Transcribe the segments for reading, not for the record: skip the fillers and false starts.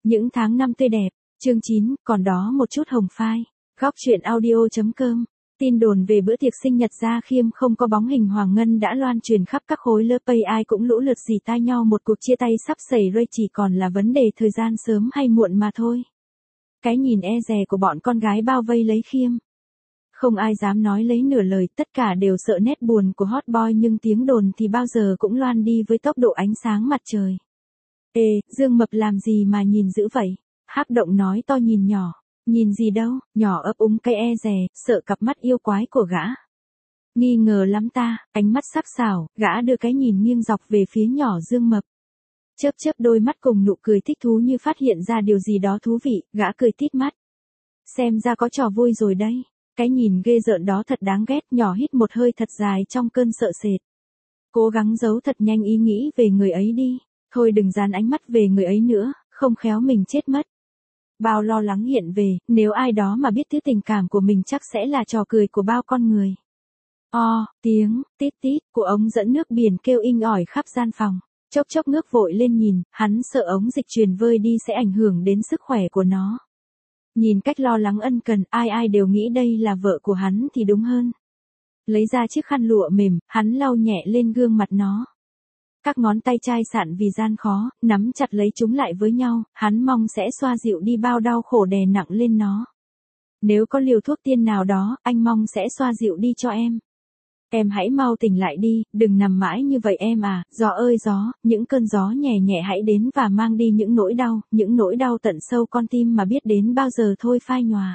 Những tháng năm tươi đẹp, chương 9, còn đó một chút hồng phai. Góc truyện audio.com. Tin đồn về bữa tiệc sinh nhật Gia Khiêm không có bóng hình Hoàng Ngân đã loan truyền khắp các khối lớp Pay, ai cũng lũ lượt rỉ tai nhau một cuộc chia tay sắp xảy ra, chỉ còn là vấn đề thời gian sớm hay muộn mà thôi. Cái nhìn e dè của bọn con gái bao vây lấy Khiêm. Không ai dám nói lấy nửa lời, tất cả đều sợ nét buồn của hot boy, nhưng tiếng đồn thì bao giờ cũng loan đi với tốc độ ánh sáng mặt trời. Ê, Dương Mập làm gì mà nhìn dữ vậy? Hắc Động nói to nhìn nhỏ. Nhìn gì đâu, nhỏ ấp úng cái e dè, sợ cặp mắt yêu quái của gã. Nghi ngờ lắm ta, ánh mắt sắc sảo, gã đưa cái nhìn nghiêng dọc về phía nhỏ Dương Mập. Chớp chớp đôi mắt cùng nụ cười thích thú như phát hiện ra điều gì đó thú vị, gã cười tít mắt. Xem ra có trò vui rồi đấy. Cái nhìn ghê rợn đó thật đáng ghét, nhỏ hít một hơi thật dài trong cơn sợ sệt. Cố gắng giấu thật nhanh ý nghĩ về người ấy đi. Thôi đừng dán ánh mắt về người ấy nữa, không khéo mình chết mất. Bao lo lắng hiện về, nếu ai đó mà biết thứ tình cảm của mình chắc sẽ là trò cười của bao con người. Tiếng, tít tít, của ống dẫn nước biển kêu inh ỏi khắp gian phòng. Chốc chốc ngước vội lên nhìn, hắn sợ ống dịch truyền vơi đi sẽ ảnh hưởng đến sức khỏe của nó. Nhìn cách lo lắng ân cần, ai đều nghĩ đây là vợ của hắn thì đúng hơn. Lấy ra chiếc khăn lụa mềm, hắn lau nhẹ lên gương mặt nó. Các ngón tay chai sạn vì gian khó, nắm chặt lấy chúng lại với nhau, hắn mong sẽ xoa dịu đi bao đau khổ đè nặng lên nó. Nếu có liều thuốc tiên nào đó, anh mong sẽ xoa dịu đi cho em. Em hãy mau tỉnh lại đi, đừng nằm mãi như vậy em à, gió ơi gió, những cơn gió nhẹ nhẹ hãy đến và mang đi những nỗi đau tận sâu con tim mà biết đến bao giờ thôi phai nhòa.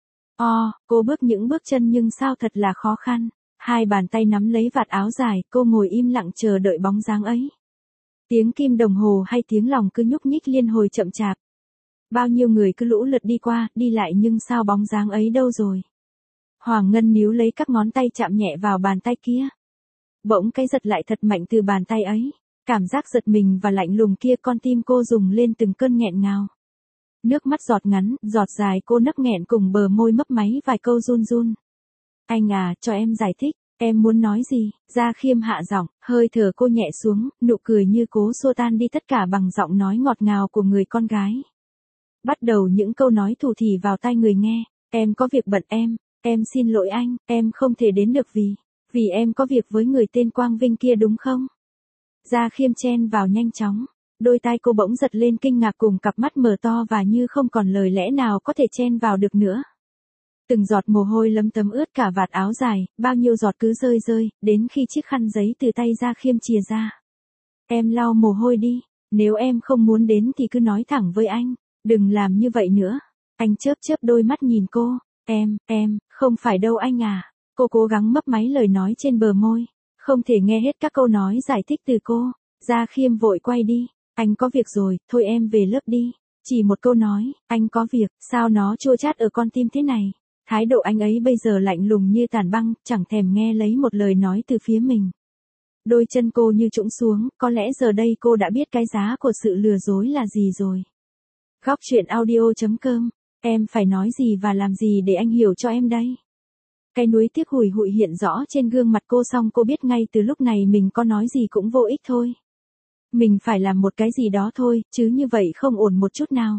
Cô bước những bước chân nhưng sao thật là khó khăn. Hai bàn tay nắm lấy vạt áo dài, cô ngồi im lặng chờ đợi bóng dáng ấy. Tiếng kim đồng hồ hay tiếng lòng cứ nhúc nhích liên hồi chậm chạp. Bao nhiêu người cứ lũ lượt đi qua, đi lại nhưng sao bóng dáng ấy đâu rồi? Hoàng Ngân níu lấy các ngón tay chạm nhẹ vào bàn tay kia. Bỗng cái giật lại thật mạnh từ bàn tay ấy. Cảm giác giật mình và lạnh lùng kia, con tim cô rùng lên từng cơn nghẹn ngào. Nước mắt giọt ngắn, giọt dài cô nấc nghẹn cùng bờ môi mấp máy vài câu run run. Anh à, cho em giải thích, em muốn nói gì? Gia Khiêm hạ giọng, hơi thở cô nhẹ xuống, nụ cười như cố xua tan đi tất cả bằng giọng nói ngọt ngào của người con gái. Bắt đầu những câu nói thủ thỉ vào tai người nghe, em có việc bận em xin lỗi anh, em không thể đến được vì em có việc với người tên Quang Vinh kia đúng không? Gia Khiêm chen vào nhanh chóng, đôi tai cô bỗng giật lên kinh ngạc cùng cặp mắt mở to và như không còn lời lẽ nào có thể chen vào được nữa. Từng giọt mồ hôi lấm tấm ướt cả vạt áo dài, bao nhiêu giọt cứ rơi, đến khi chiếc khăn giấy từ tay Gia Khiêm chìa ra. Em lau mồ hôi đi, nếu em không muốn đến thì cứ nói thẳng với anh, đừng làm như vậy nữa. Anh chớp chớp đôi mắt nhìn cô, em, không phải đâu anh à. Cô cố gắng mấp máy lời nói trên bờ môi, không thể nghe hết các câu nói giải thích từ cô. Gia Khiêm vội quay đi, anh có việc rồi, thôi em về lớp đi. Chỉ một câu nói, anh có việc, sao nó chua chát ở con tim thế này. Thái độ anh ấy bây giờ lạnh lùng như tàn băng, chẳng thèm nghe lấy một lời nói từ phía mình. Đôi chân cô như trũng xuống, có lẽ giờ đây cô đã biết cái giá của sự lừa dối là gì rồi. Góc truyện audio.com, em phải nói gì và làm gì để anh hiểu cho em đây? Cái nuối tiếc hùi hụi hiện rõ trên gương mặt cô, xong cô biết ngay từ lúc này mình có nói gì cũng vô ích thôi. Mình phải làm một cái gì đó thôi, chứ như vậy không ổn một chút nào.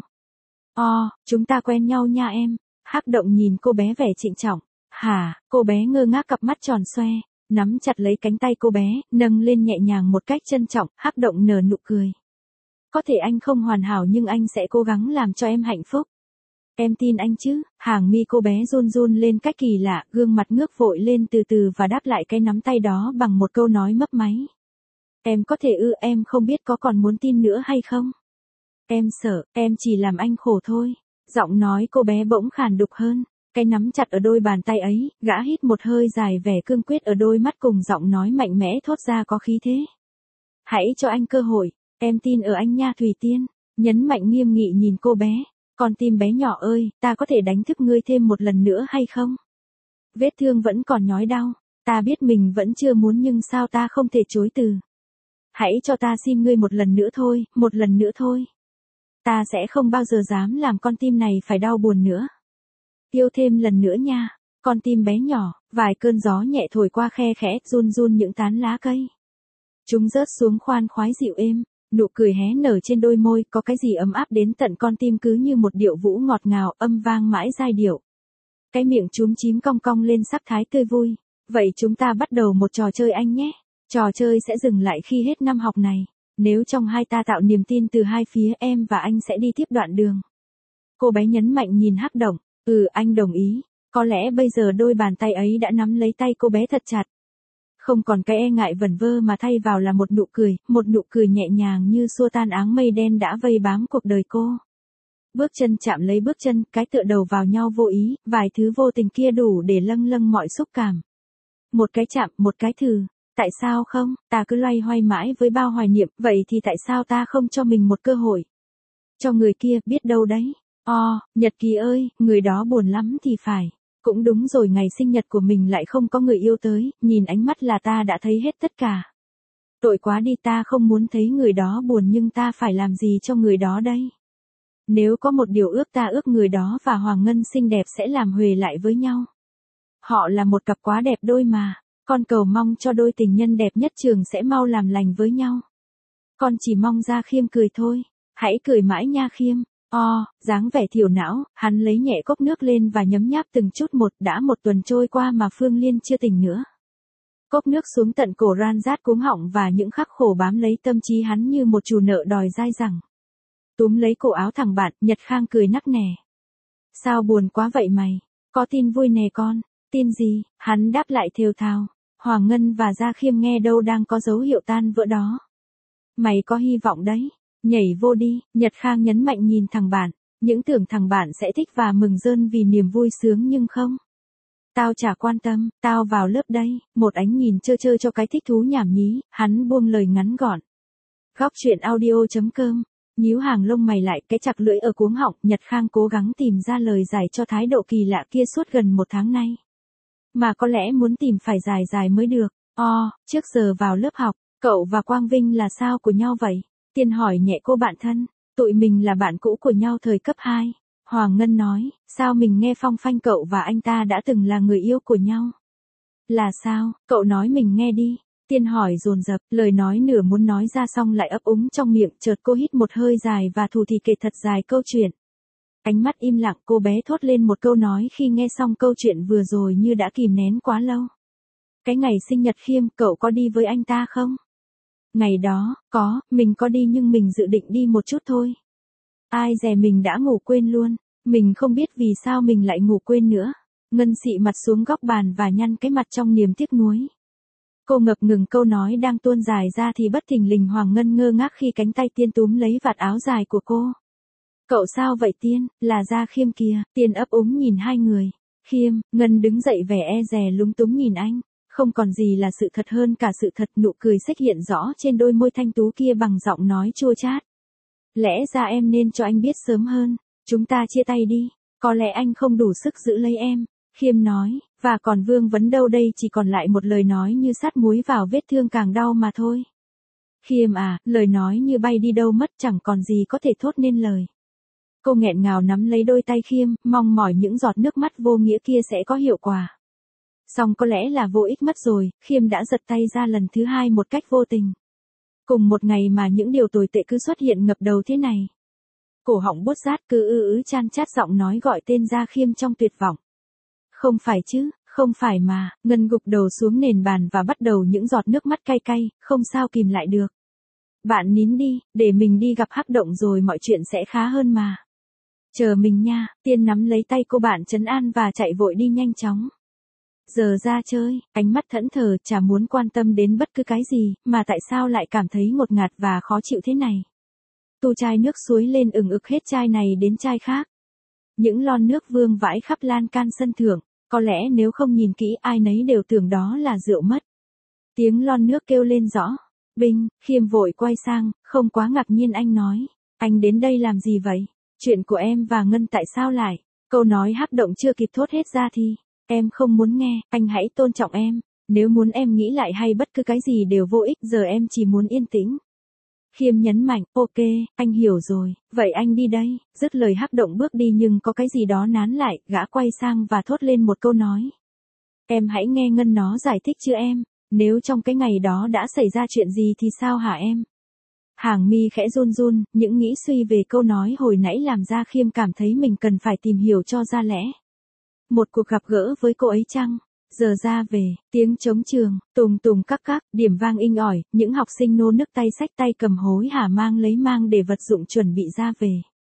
Chúng ta quen nhau nha em. Hắc Động nhìn cô bé vẻ trịnh trọng. Hả? Cô bé ngơ ngác cặp mắt tròn xoe, nắm chặt lấy cánh tay cô bé, nâng lên nhẹ nhàng một cách trân trọng. Hắc Động nở nụ cười. Có thể anh không hoàn hảo nhưng anh sẽ cố gắng làm cho em hạnh phúc. Em tin anh chứ? Hàng mi cô bé run run lên cách kỳ lạ, gương mặt ngước vội lên từ từ và đáp lại cái nắm tay đó bằng một câu nói mấp máy. Em có thể em không biết có còn muốn tin nữa hay không? Em sợ, em chỉ làm anh khổ thôi. Giọng nói cô bé bỗng khàn đục hơn, cái nắm chặt ở đôi bàn tay ấy, gã hít một hơi dài, vẻ cương quyết ở đôi mắt cùng giọng nói mạnh mẽ thốt ra có khí thế. Hãy cho anh cơ hội, em tin ở anh nha Thủy Tiên, nhấn mạnh nghiêm nghị nhìn cô bé. Con tim bé nhỏ ơi, ta có thể đánh thức ngươi thêm một lần nữa hay không? Vết thương vẫn còn nhói đau, ta biết mình vẫn chưa muốn nhưng sao ta không thể chối từ. Hãy cho ta xin ngươi một lần nữa thôi, một lần nữa thôi. Ta sẽ không bao giờ dám làm con tim này phải đau buồn nữa. Yêu thêm lần nữa nha, con tim bé nhỏ. Vài cơn gió nhẹ thổi qua khe khẽ, run run những tán lá cây. Chúng rớt xuống khoan khoái dịu êm, Nụ cười hé nở trên đôi môi, có cái gì ấm áp đến tận con tim, cứ như một điệu vũ ngọt ngào, âm vang mãi giai điệu. Cái miệng chúm chím cong cong lên sắc thái tươi vui. Vậy chúng ta bắt đầu một trò chơi anh nhé. Trò chơi sẽ dừng lại khi hết năm học này. Nếu trong hai ta tạo niềm tin từ hai phía, em và anh sẽ đi tiếp đoạn đường. Cô bé nhấn mạnh nhìn Hắc Động. Anh đồng ý. Có lẽ bây giờ đôi bàn tay ấy đã nắm lấy tay cô bé thật chặt. Không còn cái e ngại vẩn vơ mà thay vào là một nụ cười nhẹ nhàng như xua tan áng mây đen đã vây bám cuộc đời cô. Bước chân chạm lấy bước chân, cái tựa đầu vào nhau vô ý, vài thứ vô tình kia đủ để lâng lâng mọi xúc cảm. Một cái chạm, một cái thử. Tại sao không, ta cứ loay hoay mãi với bao hoài niệm, vậy thì tại sao ta không cho mình một cơ hội? Cho người kia, biết đâu đấy. Nhật ký ơi, người đó buồn lắm thì phải. Cũng đúng rồi, ngày sinh nhật của mình lại không có người yêu tới, nhìn ánh mắt là ta đã thấy hết tất cả. Tội quá đi, ta không muốn thấy người đó buồn, nhưng ta phải làm gì cho người đó đây? Nếu có một điều ước, ta ước người đó và Hoàng Ngân xinh đẹp sẽ làm huề lại với nhau. Họ là một cặp quá đẹp đôi mà. Con cầu mong cho đôi tình nhân đẹp nhất trường sẽ mau làm lành với nhau. Con chỉ mong Gia Khiêm cười thôi. Hãy cười mãi nha Khiêm. Dáng vẻ thiểu não, hắn lấy nhẹ cốc nước lên và nhấm nháp từng chút một. Đã một tuần trôi qua mà Phương Liên chưa tỉnh nữa. Cốc nước xuống tận cổ ran rát cuống họng và những khắc khổ bám lấy tâm trí hắn như một chủ nợ đòi dai dẳng. Túm lấy cổ áo thằng bạn, Nhật Khang cười nắc nẻ. Sao buồn quá vậy mày? Có tin vui nè con. Tin gì? Hắn đáp lại thều thào. Hoàng Ngân và Gia Khiêm nghe đâu đang có dấu hiệu tan vỡ đó. Mày có hy vọng đấy. Nhảy vô đi, Nhật Khang nhấn mạnh nhìn thằng bạn. Những tưởng thằng bạn sẽ thích và mừng rơn vì niềm vui sướng nhưng không. Tao chả quan tâm, tao vào lớp đây. Một ánh nhìn trơ trơ cho cái thích thú nhảm nhí, hắn buông lời ngắn gọn. Góc truyện audio.com. Nhíu hàng lông mày lại, cái chặt lưỡi ở cuống họng, Nhật Khang cố gắng tìm ra lời giải cho thái độ kỳ lạ kia suốt gần một tháng nay. Mà có lẽ muốn tìm phải dài mới được. Trước giờ vào lớp học, cậu và Quang Vinh là sao của nhau vậy? Tiên hỏi nhẹ cô bạn thân. Tụi mình là bạn cũ của nhau thời cấp 2. Hoàng Ngân nói, sao mình nghe phong phanh cậu và anh ta đã từng là người yêu của nhau? Là sao, cậu nói mình nghe đi. Tiên hỏi dồn dập, lời nói nửa muốn nói ra xong lại ấp úng trong miệng, chợt cô hít một hơi dài và thủ thỉ kể thật dài câu chuyện. Ánh mắt im lặng, cô bé thốt lên một câu nói khi nghe xong câu chuyện vừa rồi như đã kìm nén quá lâu. Cái ngày sinh nhật Khiêm, cậu có đi với anh ta không? Ngày đó, mình có đi nhưng mình dự định đi một chút thôi. Ai dè mình đã ngủ quên luôn, mình không biết vì sao mình lại ngủ quên nữa. Ngân xị mặt xuống góc bàn và nhăn cái mặt trong niềm tiếc nuối. Cô ngập ngừng câu nói đang tuôn dài ra thì bất thình lình Hoàng Ngân ngơ ngác khi cánh tay Tiên túm lấy vạt áo dài của cô. Cậu sao vậy Tiên, là Gia Khiêm kìa. Tiên ấp úng nhìn hai người. Khiêm, Ngân đứng dậy vẻ e dè lúng túng nhìn anh. Không còn gì là sự thật hơn cả sự thật, nụ cười xếch hiện rõ trên đôi môi thanh tú kia bằng giọng nói chua chát. Lẽ ra em nên cho anh biết sớm hơn. Chúng ta chia tay đi. Có lẽ anh không đủ sức giữ lấy em. Khiêm nói, và còn Vương Vấn đâu đây, chỉ còn lại một lời nói như sát muối vào vết thương càng đau mà thôi. Khiêm à, lời nói như bay đi đâu mất, chẳng còn gì có thể thốt nên lời. Cô nghẹn ngào nắm lấy đôi tay Khiêm, mong mỏi những giọt nước mắt vô nghĩa kia sẽ có hiệu quả. Song có lẽ là vô ích mất rồi, Khiêm đã giật tay ra lần thứ hai một cách vô tình. Cùng một ngày mà những điều tồi tệ cứ xuất hiện ngập đầu thế này. Cổ họng buốt rát, cứ chan chát giọng nói gọi tên Gia Khiêm trong tuyệt vọng. Không phải chứ, không phải mà. Ngân gục đầu xuống nền bàn và bắt đầu những giọt nước mắt cay cay, không sao kìm lại được. Bạn nín đi, để mình đi gặp Hắc Động rồi mọi chuyện sẽ khá hơn mà. Chờ mình nha. Tiên nắm lấy tay cô bạn trấn an và chạy vội đi nhanh chóng. Giờ ra chơi, ánh mắt thẫn thờ, chả muốn quan tâm đến bất cứ cái gì, mà tại sao lại cảm thấy ngột ngạt và khó chịu thế này. Tu chai nước suối lên ừng ực hết chai này đến chai khác. Những lon nước vương vãi khắp lan can sân thượng, có lẽ nếu không nhìn kỹ ai nấy đều tưởng đó là rượu mất. Tiếng lon nước kêu lên rõ. Binh, Khiêm vội quay sang, không quá ngạc nhiên anh nói. Anh đến đây làm gì vậy? Chuyện của em và Ngân tại sao lại? Câu nói Hắc Động chưa kịp thốt hết ra thì. Em không muốn nghe, anh hãy tôn trọng em. Nếu muốn em nghĩ lại hay bất cứ cái gì đều vô ích, giờ em chỉ muốn yên tĩnh. Khiêm nhấn mạnh, ok, anh hiểu rồi, vậy anh đi đây. Dứt lời Hắc Động bước đi nhưng có cái gì đó nán lại, gã quay sang và thốt lên một câu nói. Em hãy nghe Ngân nó giải thích chứ em. Nếu trong cái ngày đó đã xảy ra chuyện gì thì sao hả em? Hàng mi khẽ run run, những nghĩ suy về câu nói hồi nãy làm Gia Khiêm cảm thấy mình cần phải tìm hiểu cho ra lẽ. Một cuộc gặp gỡ với cô ấy chăng? Giờ ra về, tiếng trống trường, tùng tùng các, điểm vang inh ỏi, những học sinh nô nức tay xách tay cầm hối hả mang để vật dụng chuẩn bị ra về.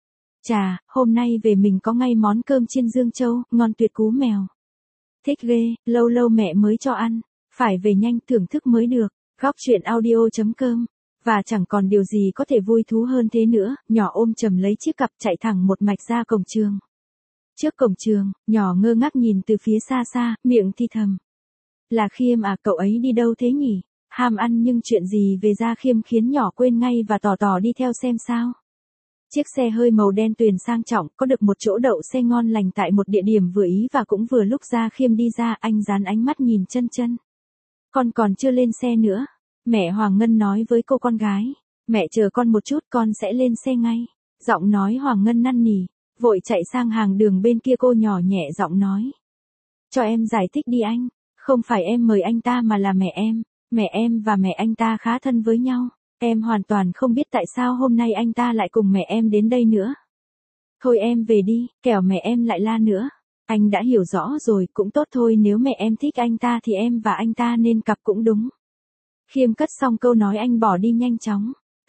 Chà, hôm nay về mình có ngay món cơm chiên Dương Châu, ngon tuyệt cú mèo. Thích ghê, lâu lâu mẹ mới cho ăn, phải về nhanh thưởng thức mới được. Góc truyện audio.com. Và chẳng còn điều gì có thể vui thú hơn thế nữa, nhỏ ôm chầm lấy chiếc cặp chạy thẳng một mạch ra cổng trường. Trước cổng trường, nhỏ ngơ ngác nhìn từ phía xa, miệng thì thầm. Là Khiêm à, cậu ấy đi đâu thế nhỉ? Ham ăn nhưng chuyện gì về Gia Khiêm khiến nhỏ quên ngay và tò đi theo xem sao. Chiếc xe hơi màu đen tuyền sang trọng, có được một chỗ đậu xe ngon lành tại một địa điểm vừa ý và cũng vừa lúc Gia Khiêm đi ra, anh dán ánh mắt nhìn chân. Con còn chưa lên xe nữa. Mẹ Hoàng Ngân nói với cô con gái. Mẹ chờ con một chút, con sẽ lên xe ngay. Giọng nói Hoàng Ngân năn nỉ. Vội chạy sang hàng đường bên kia, cô nhỏ nhẹ giọng nói. Cho em giải thích đi anh. Không phải em mời anh ta mà là mẹ em. Mẹ em và mẹ anh ta khá thân với nhau. Em hoàn toàn không biết tại sao hôm nay anh ta lại cùng mẹ em đến đây nữa. Thôi em về đi, kẻo mẹ em lại la nữa. Anh đã hiểu rõ rồi, cũng tốt thôi, nếu mẹ em thích anh ta thì em và anh ta nên cặp cũng đúng. Khiêm cất xong câu nói anh bỏ đi nhanh chóng.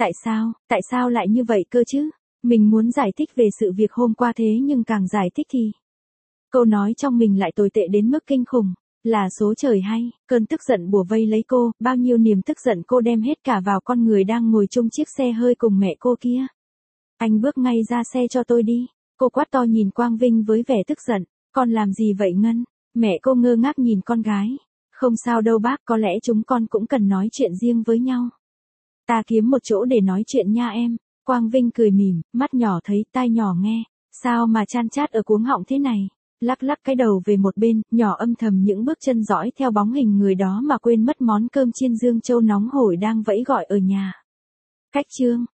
Tại sao lại như vậy cơ chứ? Mình muốn giải thích về sự việc hôm qua thế nhưng càng giải thích thì câu nói trong mình lại tồi tệ đến mức kinh khủng. Là số trời hay, cơn tức giận bủa vây lấy cô, bao nhiêu niềm tức giận cô đem hết cả vào con người đang ngồi chung chiếc xe hơi cùng mẹ cô kia. Anh bước ngay ra xe cho tôi đi. Cô quát to nhìn Quang Vinh với vẻ tức giận. Con làm gì vậy Ngân? Mẹ cô ngơ ngác nhìn con gái. Không sao đâu bác, có lẽ chúng con cũng cần nói chuyện riêng với nhau. Ta kiếm một chỗ để nói chuyện nha em. Quang Vinh cười mỉm, mắt nhỏ thấy, tai nhỏ nghe. Sao mà chan chát ở cuống họng thế này? Lắc cái đầu về một bên, nhỏ âm thầm những bước chân dõi theo bóng hình người đó mà quên mất món cơm chiên Dương Châu nóng hổi đang vẫy gọi ở nhà. Cách chương.